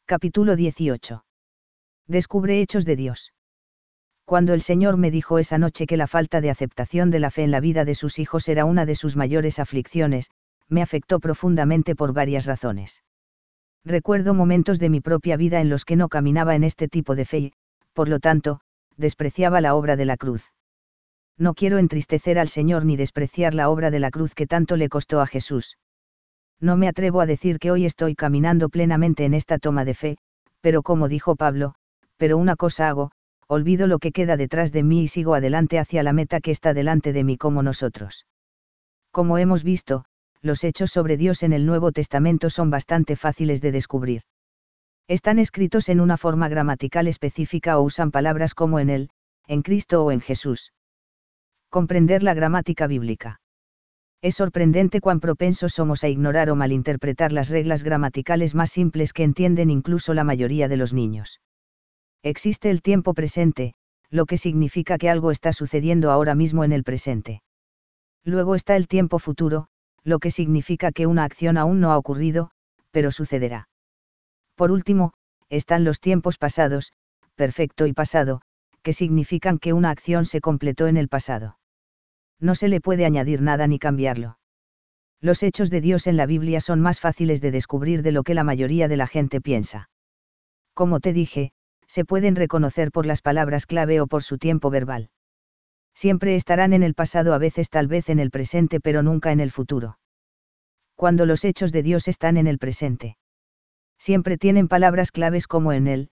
Capítulo 18. Descubre hechos de Dios. Cuando el Señor me dijo esa noche que la falta de aceptación de la fe en la vida de sus hijos era una de sus mayores aflicciones, me afectó profundamente por varias razones. Recuerdo momentos de mi propia vida en los que no caminaba en este tipo de fe y, por lo tanto, despreciaba la obra de la cruz. No quiero entristecer al Señor ni despreciar la obra de la cruz que tanto le costó a Jesús. No me atrevo a decir que hoy estoy caminando plenamente en esta toma de fe, pero como dijo Pablo, pero una cosa hago, olvido lo que queda detrás de mí y sigo adelante hacia la meta que está delante de mí como nosotros. Como hemos visto, los hechos sobre Dios en el Nuevo Testamento son bastante fáciles de descubrir. Están escritos en una forma gramatical específica o usan palabras como en él, en Cristo o en Jesús. Comprender la gramática bíblica. Es sorprendente cuán propensos somos a ignorar o malinterpretar las reglas gramaticales más simples que entienden incluso la mayoría de los niños. Existe el tiempo presente, lo que significa que algo está sucediendo ahora mismo en el presente. Luego está el tiempo futuro, lo que significa que una acción aún no ha ocurrido, pero sucederá. Por último, están los tiempos pasados, perfecto y pasado, que significan que una acción se completó en el pasado. No se le puede añadir nada ni cambiarlo. Los hechos de Dios en la Biblia son más fáciles de descubrir de lo que la mayoría de la gente piensa. Como te dije, se pueden reconocer por las palabras clave o por su tiempo verbal. Siempre estarán en el pasado, a veces tal vez en el presente, pero nunca en el futuro. Cuando los hechos de Dios están en el presente, siempre tienen palabras claves como en él,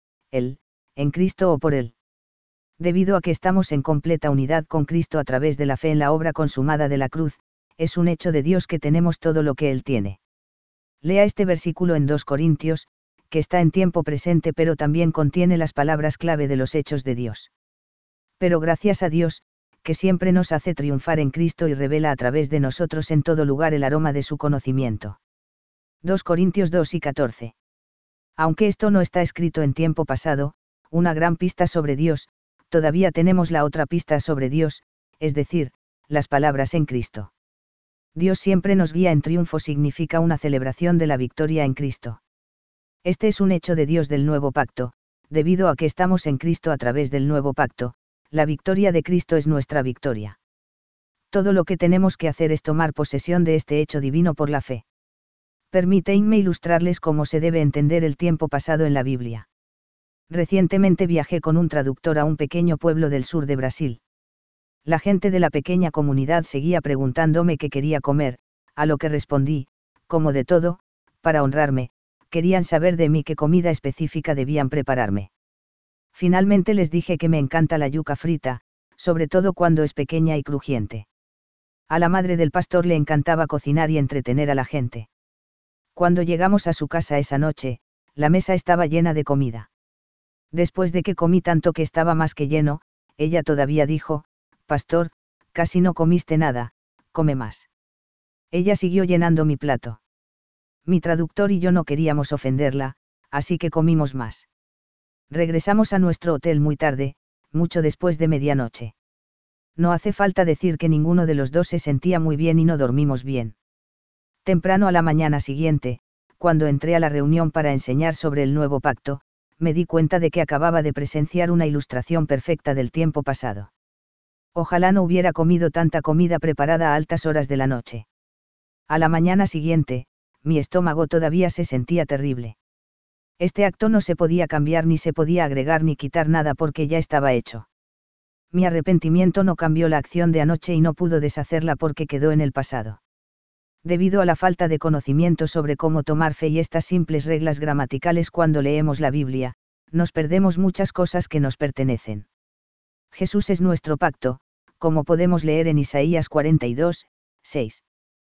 en Cristo o por él. Debido a que estamos en completa unidad con Cristo a través de la fe en la obra consumada de la cruz, es un hecho de Dios que tenemos todo lo que Él tiene. Lea este versículo en 2 Corintios, que está en tiempo presente pero también contiene las palabras clave de los hechos de Dios. Pero gracias a Dios, que siempre nos hace triunfar en Cristo y revela a través de nosotros en todo lugar el aroma de su conocimiento. 2 Corintios 2 y 14. Aunque esto no está escrito en tiempo pasado, una gran pista sobre Dios, todavía tenemos la otra pista sobre Dios, es decir, las palabras en Cristo. Dios siempre nos guía en triunfo significa una celebración de la victoria en Cristo. Este es un hecho de Dios del nuevo pacto, debido a que estamos en Cristo a través del nuevo pacto, la victoria de Cristo es nuestra victoria. Todo lo que tenemos que hacer es tomar posesión de este hecho divino por la fe. Permítanme ilustrarles cómo se debe entender el tiempo pasado en la Biblia. Recientemente viajé con un traductor a un pequeño pueblo del sur de Brasil. La gente de la pequeña comunidad seguía preguntándome qué quería comer, a lo que respondí, como de todo, para honrarme, querían saber de mí qué comida específica debían prepararme. Finalmente les dije que me encanta la yuca frita, sobre todo cuando es pequeña y crujiente. A la madre del pastor le encantaba cocinar y entretener a la gente. Cuando llegamos a su casa esa noche, la mesa estaba llena de comida. Después de que comí tanto que estaba más que lleno, ella todavía dijo, pastor, casi no comiste nada, come más. Ella siguió llenando mi plato. Mi traductor y yo no queríamos ofenderla, así que comimos más. Regresamos a nuestro hotel muy tarde, mucho después de medianoche. No hace falta decir que ninguno de los dos se sentía muy bien y no dormimos bien. Temprano a la mañana siguiente, cuando entré a la reunión para enseñar sobre el nuevo pacto, me di cuenta de que acababa de presenciar una ilustración perfecta del tiempo pasado. Ojalá no hubiera comido tanta comida preparada a altas horas de la noche. A la mañana siguiente, mi estómago todavía se sentía terrible. Este acto no se podía cambiar ni se podía agregar ni quitar nada porque ya estaba hecho. Mi arrepentimiento no cambió la acción de anoche y no pudo deshacerla porque quedó en el pasado. Debido a la falta de conocimiento sobre cómo tomar fe y estas simples reglas gramaticales cuando leemos la Biblia, nos perdemos muchas cosas que nos pertenecen. Jesús es nuestro pacto, como podemos leer en Isaías 42, 6.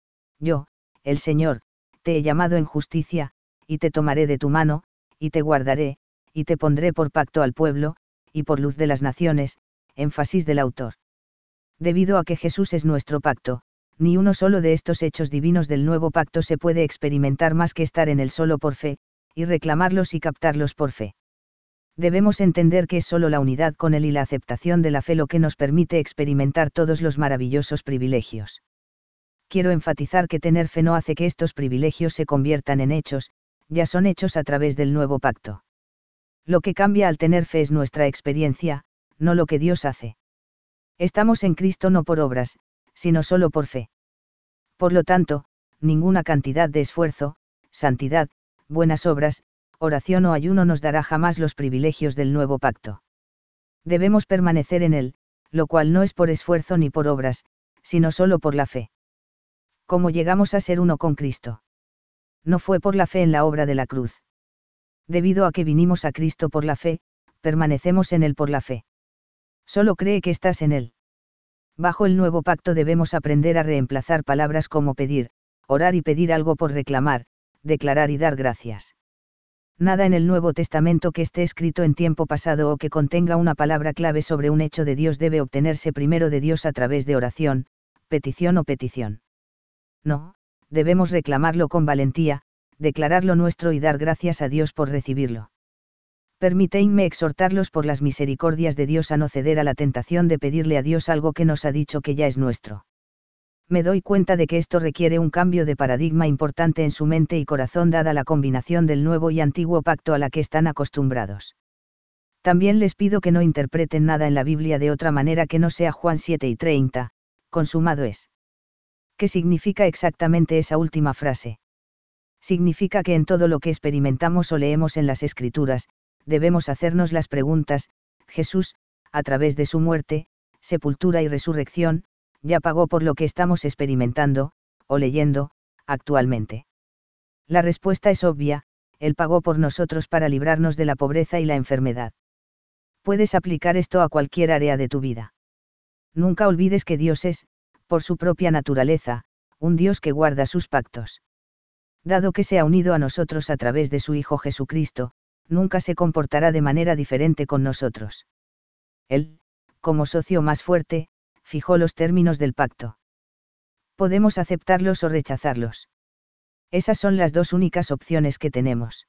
Yo, el Señor, te he llamado en justicia, y te tomaré de tu mano, y te guardaré, y te pondré por pacto al pueblo, y por luz de las naciones, énfasis del autor. Debido a que Jesús es nuestro pacto, ni uno solo de estos hechos divinos del nuevo pacto se puede experimentar más que estar en él solo por fe, y reclamarlos y captarlos por fe. Debemos entender que es solo la unidad con él y la aceptación de la fe lo que nos permite experimentar todos los maravillosos privilegios. Quiero enfatizar que tener fe no hace que estos privilegios se conviertan en hechos, ya son hechos a través del nuevo pacto. Lo que cambia al tener fe es nuestra experiencia, no lo que Dios hace. Estamos en Cristo no por obras, sino solo por fe. Por lo tanto, ninguna cantidad de esfuerzo, santidad, buenas obras, oración o ayuno nos dará jamás los privilegios del nuevo pacto. Debemos permanecer en él, lo cual no es por esfuerzo ni por obras, sino solo por la fe. ¿Cómo llegamos a ser uno con Cristo? No fue por la fe en la obra de la cruz. Debido a que vinimos a Cristo por la fe, permanecemos en él por la fe. Solo cree que estás en él. Bajo el nuevo pacto debemos aprender a reemplazar palabras como pedir, orar y pedir algo por reclamar, declarar y dar gracias. Nada en el Nuevo Testamento que esté escrito en tiempo pasado o que contenga una palabra clave sobre un hecho de Dios debe obtenerse primero de Dios a través de oración, petición o petición. No, debemos reclamarlo con valentía, declararlo nuestro y dar gracias a Dios por recibirlo. Permíteme exhortarlos por las misericordias de Dios a no ceder a la tentación de pedirle a Dios algo que nos ha dicho que ya es nuestro. Me doy cuenta de que esto requiere un cambio de paradigma importante en su mente y corazón dada la combinación del nuevo y antiguo pacto a la que están acostumbrados. También les pido que no interpreten nada en la Biblia de otra manera que no sea Juan 7:30, consumado es. ¿Qué significa exactamente esa última frase? Significa que en todo lo que experimentamos o leemos en las Escrituras, debemos hacernos las preguntas: Jesús, a través de su muerte, sepultura y resurrección, ya pagó por lo que estamos experimentando, o leyendo, actualmente. La respuesta es obvia: Él pagó por nosotros para librarnos de la pobreza y la enfermedad. Puedes aplicar esto a cualquier área de tu vida. Nunca olvides que Dios es, por su propia naturaleza, un Dios que guarda sus pactos. Dado que se ha unido a nosotros a través de su Hijo Jesucristo, nunca se comportará de manera diferente con nosotros. Él, como socio más fuerte, fijó los términos del pacto. Podemos aceptarlos o rechazarlos. Esas son las dos únicas opciones que tenemos.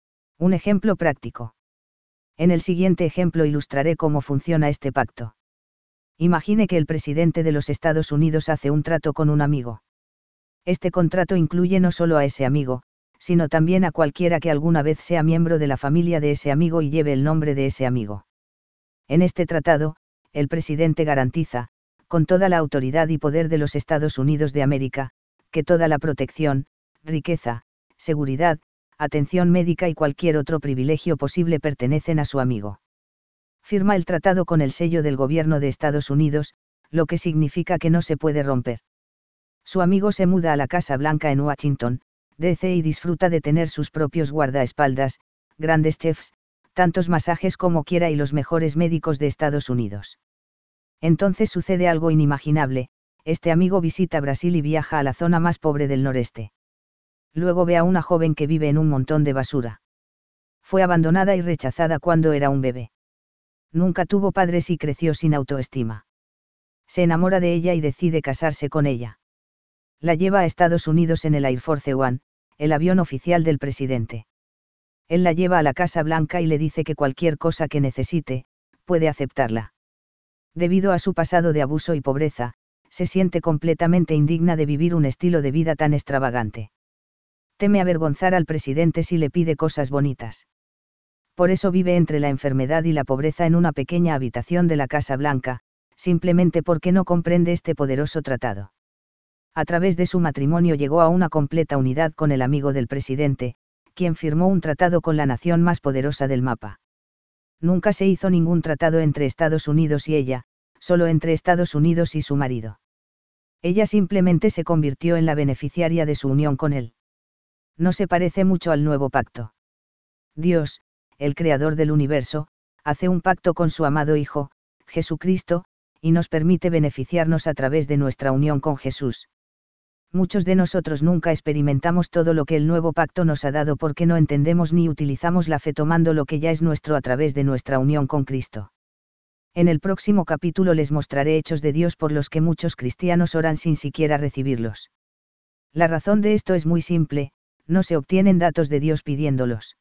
Un ejemplo práctico. En el siguiente ejemplo ilustraré cómo funciona este pacto. Imagine que el presidente de los Estados Unidos hace un trato con un amigo. Este contrato incluye no solo a ese amigo, sino también a cualquiera que alguna vez sea miembro de la familia de ese amigo y lleve el nombre de ese amigo. En este tratado, el presidente garantiza, con toda la autoridad y poder de los Estados Unidos de América, que toda la protección, riqueza, seguridad, atención médica y cualquier otro privilegio posible pertenecen a su amigo. Firma el tratado con el sello del gobierno de Estados Unidos, lo que significa que no se puede romper. Su amigo se muda a la Casa Blanca en Washington, D.C. y disfruta de tener sus propios guardaespaldas, grandes chefs, tantos masajes como quiera y los mejores médicos de Estados Unidos. Entonces sucede algo inimaginable: este amigo visita Brasil y viaja a la zona más pobre del noreste. Luego ve a una joven que vive en un montón de basura. Fue abandonada y rechazada cuando era un bebé. Nunca tuvo padres y creció sin autoestima. Se enamora de ella y decide casarse con ella. La lleva a Estados Unidos en el Air Force One, el avión oficial del presidente. Él la lleva a la Casa Blanca y le dice que cualquier cosa que necesite, puede aceptarla. Debido a su pasado de abuso y pobreza, se siente completamente indigna de vivir un estilo de vida tan extravagante. Teme avergonzar al presidente si le pide cosas bonitas. Por eso vive entre la enfermedad y la pobreza en una pequeña habitación de la Casa Blanca, simplemente porque no comprende este poderoso tratado. A través de su matrimonio llegó a una completa unidad con el amigo del presidente, quien firmó un tratado con la nación más poderosa del mapa. Nunca se hizo ningún tratado entre Estados Unidos y ella, solo entre Estados Unidos y su marido. Ella simplemente se convirtió en la beneficiaria de su unión con él. No se parece mucho al nuevo pacto. Dios, el creador del universo, hace un pacto con su amado Hijo, Jesucristo, y nos permite beneficiarnos a través de nuestra unión con Jesús. Muchos de nosotros nunca experimentamos todo lo que el nuevo pacto nos ha dado porque no entendemos ni utilizamos la fe tomando lo que ya es nuestro a través de nuestra unión con Cristo. En el próximo capítulo les mostraré hechos de Dios por los que muchos cristianos oran sin siquiera recibirlos. La razón de esto es muy simple: no se obtienen datos de Dios pidiéndolos.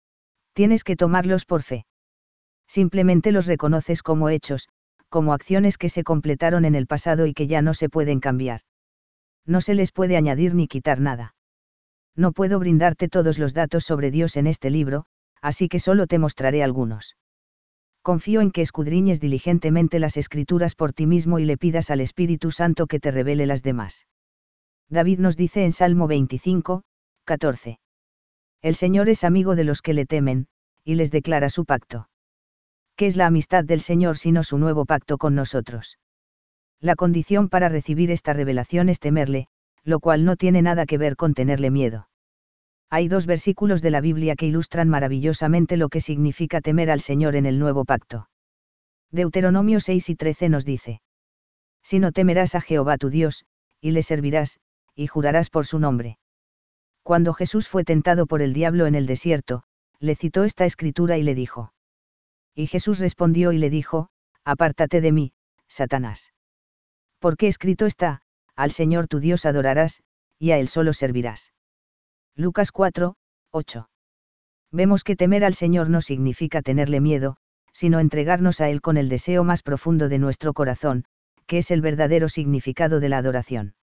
Tienes que tomarlos por fe. Simplemente los reconoces como hechos, como acciones que se completaron en el pasado y que ya no se pueden cambiar. No se les puede añadir ni quitar nada. No puedo brindarte todos los datos sobre Dios en este libro, así que solo te mostraré algunos. Confío en que escudriñes diligentemente las Escrituras por ti mismo y le pidas al Espíritu Santo que te revele las demás. David nos dice en Salmo 25, 14. El Señor es amigo de los que le temen, y les declara su pacto. ¿Qué es la amistad del Señor sino su nuevo pacto con nosotros? La condición para recibir esta revelación es temerle, lo cual no tiene nada que ver con tenerle miedo. Hay 2 versículos de la Biblia que ilustran maravillosamente lo que significa temer al Señor en el nuevo pacto. Deuteronomio 6 y 13 nos dice: Sino temerás a Jehová tu Dios, y le servirás, y jurarás por su nombre. Cuando Jesús fue tentado por el diablo en el desierto, le citó esta escritura y le dijo. Y Jesús respondió y le dijo: Apártate de mí, Satanás. Porque escrito está: Al Señor tu Dios adorarás, y a Él solo servirás. Lucas 4, 8. Vemos que temer al Señor no significa tenerle miedo, sino entregarnos a Él con el deseo más profundo de nuestro corazón, que es el verdadero significado de la adoración.